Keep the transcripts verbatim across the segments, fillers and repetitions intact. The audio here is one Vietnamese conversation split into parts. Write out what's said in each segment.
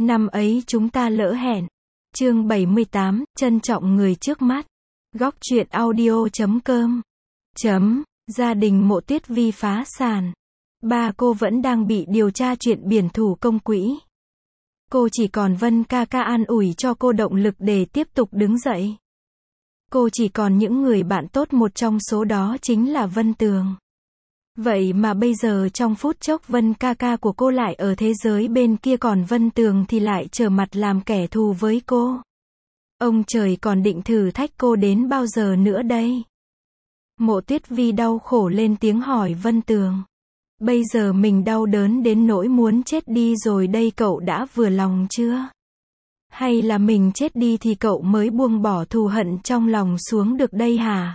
Năm ấy chúng ta lỡ hẹn. Chương bảy mươi tám, trân trọng người trước mắt. Góc truyện audio chấm com. Chấm, gia đình Mộ Tuyết Vi phá sản. Ba cô vẫn đang bị điều tra chuyện biển thủ công quỹ. Cô chỉ còn Vân ca ca an ủi cho cô động lực để tiếp tục đứng dậy. Cô chỉ còn những người bạn tốt, một trong số đó chính là Vân Tường. Vậy mà bây giờ trong phút chốc Vân ca ca của cô lại ở thế giới bên kia, còn Vân Tường thì lại trở mặt làm kẻ thù với cô. Ông trời còn định thử thách cô đến bao giờ nữa đây? Mộ Tuyết Vi đau khổ lên tiếng hỏi Vân Tường. Bây giờ mình đau đớn đến nỗi muốn chết đi rồi đây, cậu đã vừa lòng chưa? Hay là mình chết đi thì cậu mới buông bỏ thù hận trong lòng xuống được đây hả?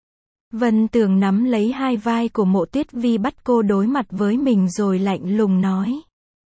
Vân Tường nắm lấy hai vai của Mộ Tuyết Vi, bắt cô đối mặt với mình rồi lạnh lùng nói.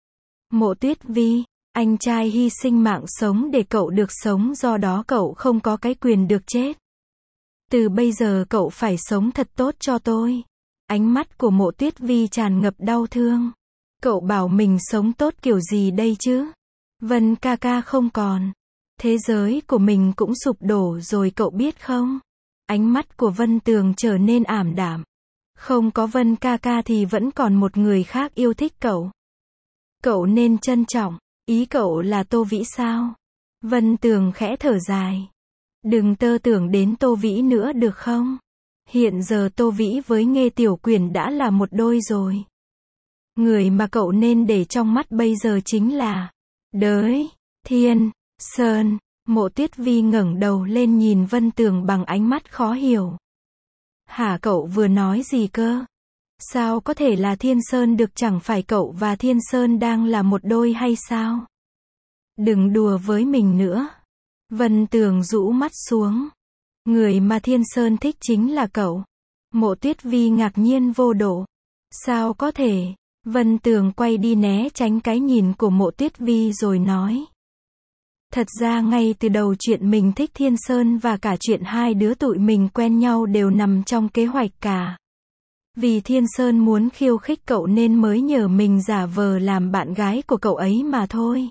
Mộ Tuyết Vi, anh trai hy sinh mạng sống để cậu được sống, do đó cậu không có cái quyền được chết. Từ bây giờ cậu phải sống thật tốt cho tôi. Ánh mắt của Mộ Tuyết Vi tràn ngập đau thương. Cậu bảo mình sống tốt kiểu gì đây chứ? Vân ca ca không còn. Thế giới của mình cũng sụp đổ rồi, cậu biết không? Ánh mắt của Vân Tường trở nên ảm đạm. Không có Vân ca ca thì vẫn còn một người khác yêu thích cậu. Cậu nên trân trọng. Ý cậu là Tô Vĩ sao? Vân Tường khẽ thở dài. Đừng tơ tưởng đến Tô Vĩ nữa được không? Hiện giờ Tô Vĩ với Nghê Tiểu Quyển đã là một đôi rồi. Người mà cậu nên để trong mắt bây giờ chính là Đới Thiên Sơn. Mộ Tuyết Vi ngẩng đầu lên nhìn Vân Tường bằng ánh mắt khó hiểu. Hả, cậu vừa nói gì cơ? Sao có thể là Thiên Sơn được, chẳng phải cậu và Thiên Sơn đang là một đôi hay sao? Đừng đùa với mình nữa. Vân Tường rũ mắt xuống. Người mà Thiên Sơn thích chính là cậu. Mộ Tuyết Vi ngạc nhiên vô độ. Sao có thể? Vân Tường quay đi né tránh cái nhìn của Mộ Tuyết Vi rồi nói. Thật ra ngay từ đầu chuyện mình thích Thiên Sơn và cả chuyện hai đứa tụi mình quen nhau đều nằm trong kế hoạch cả. Vì Thiên Sơn muốn khiêu khích cậu nên mới nhờ mình giả vờ làm bạn gái của cậu ấy mà thôi.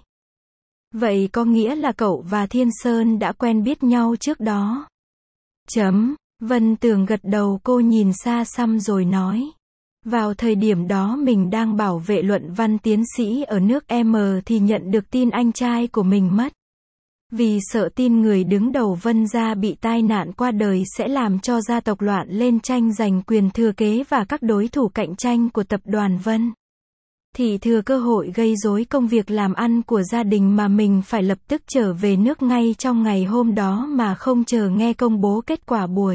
Vậy có nghĩa là cậu và Thiên Sơn đã quen biết nhau trước đó. Chấm, Vân Tường gật đầu, cô nhìn xa xăm rồi nói. Vào thời điểm đó mình đang bảo vệ luận văn tiến sĩ ở nước M thì nhận được tin anh trai của mình mất. Vì sợ tin người đứng đầu Vân gia bị tai nạn qua đời sẽ làm cho gia tộc loạn lên tranh giành quyền thừa kế và các đối thủ cạnh tranh của tập đoàn Vân. Thì thừa cơ hội gây rối công việc làm ăn của gia đình mà mình phải lập tức trở về nước ngay trong ngày hôm đó mà không chờ nghe công bố kết quả buổi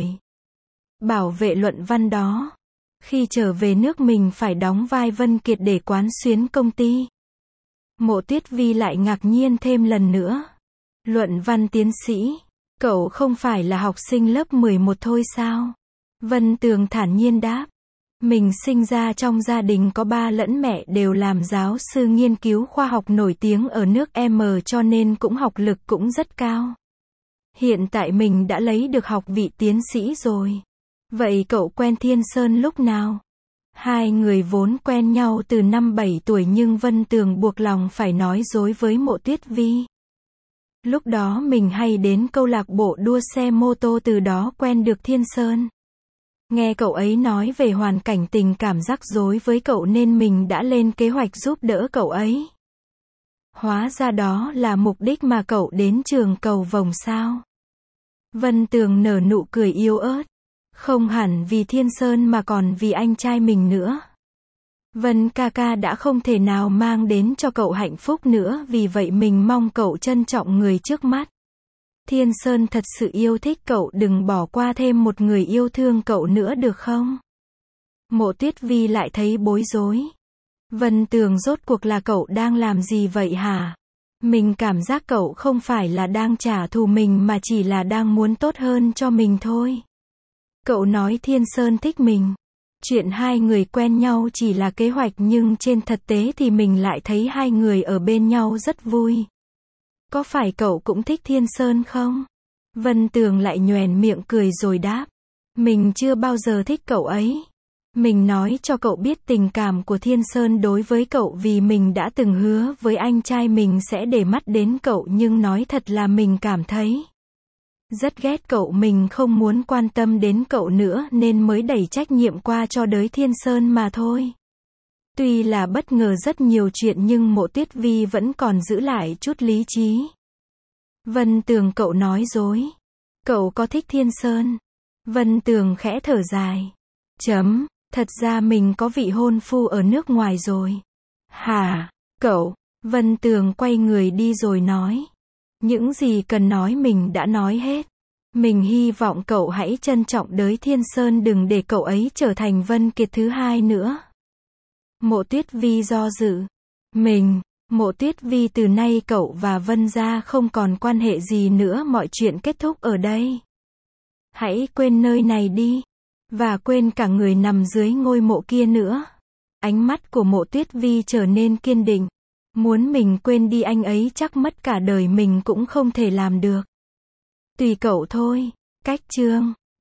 bảo vệ luận văn đó. Khi trở về nước mình phải đóng vai Vân Kiệt để quán xuyến công ty. Mộ Tuyết Vi lại ngạc nhiên thêm lần nữa. Luận văn tiến sĩ, cậu không phải là học sinh lớp mười một thôi sao? Vân Tường thản nhiên đáp. Mình sinh ra trong gia đình có ba lẫn mẹ đều làm giáo sư nghiên cứu khoa học nổi tiếng ở nước M, cho nên cũng học lực cũng rất cao. Hiện tại mình đã lấy được học vị tiến sĩ rồi. Vậy cậu quen Thiên Sơn lúc nào? Hai người vốn quen nhau từ năm bảy tuổi, nhưng Vân Tường buộc lòng phải nói dối với Mộ Tuyết Vi. Lúc đó mình hay đến câu lạc bộ đua xe mô tô, từ đó quen được Thiên Sơn. Nghe cậu ấy nói về hoàn cảnh tình cảm rắc rối với cậu nên mình đã lên kế hoạch giúp đỡ cậu ấy. Hóa ra đó là mục đích mà cậu đến trường cầu vồng sao? Vân Tường nở nụ cười yếu ớt. Không hẳn vì Thiên Sơn mà còn vì anh trai mình nữa. Vân ca ca đã không thể nào mang đến cho cậu hạnh phúc nữa, vì vậy mình mong cậu trân trọng người trước mắt. Thiên Sơn thật sự yêu thích cậu, đừng bỏ qua thêm một người yêu thương cậu nữa được không? Mộ Tuyết Vi lại thấy bối rối. Vân Tường, rốt cuộc là cậu đang làm gì vậy hả? Mình cảm giác cậu không phải là đang trả thù mình mà chỉ là đang muốn tốt hơn cho mình thôi. Cậu nói Thiên Sơn thích mình. Chuyện hai người quen nhau chỉ là kế hoạch, nhưng trên thực tế thì mình lại thấy hai người ở bên nhau rất vui. Có phải cậu cũng thích Thiên Sơn không? Vân Tường lại nhoẻn miệng cười rồi đáp. Mình chưa bao giờ thích cậu ấy. Mình nói cho cậu biết tình cảm của Thiên Sơn đối với cậu vì mình đã từng hứa với anh trai mình sẽ để mắt đến cậu, nhưng nói thật là mình cảm thấy rất ghét cậu, mình không muốn quan tâm đến cậu nữa nên mới đẩy trách nhiệm qua cho đới Thiên Sơn mà thôi. Tuy là bất ngờ rất nhiều chuyện nhưng Mộ Tuyết Vi vẫn còn giữ lại chút lý trí. Vân Tường, cậu nói dối. Cậu có thích Thiên Sơn? Vân Tường khẽ thở dài. Chấm, thật ra mình có vị hôn phu ở nước ngoài rồi. Hả? Cậu? Vân Tường quay người đi rồi nói. Những gì cần nói mình đã nói hết. Mình hy vọng cậu hãy trân trọng đới Thiên Sơn, đừng để cậu ấy trở thành Vân Kiệt thứ hai nữa. Mộ Tuyết Vi do dự. Mình, Mộ Tuyết Vi, từ nay cậu và Vân gia không còn quan hệ gì nữa, mọi chuyện kết thúc ở đây. Hãy quên nơi này đi. Và quên cả người nằm dưới ngôi mộ kia nữa. Ánh mắt của Mộ Tuyết Vi trở nên kiên định. Muốn mình quên đi anh ấy chắc mất cả đời mình cũng không thể làm được. Tùy cậu thôi. Cách chương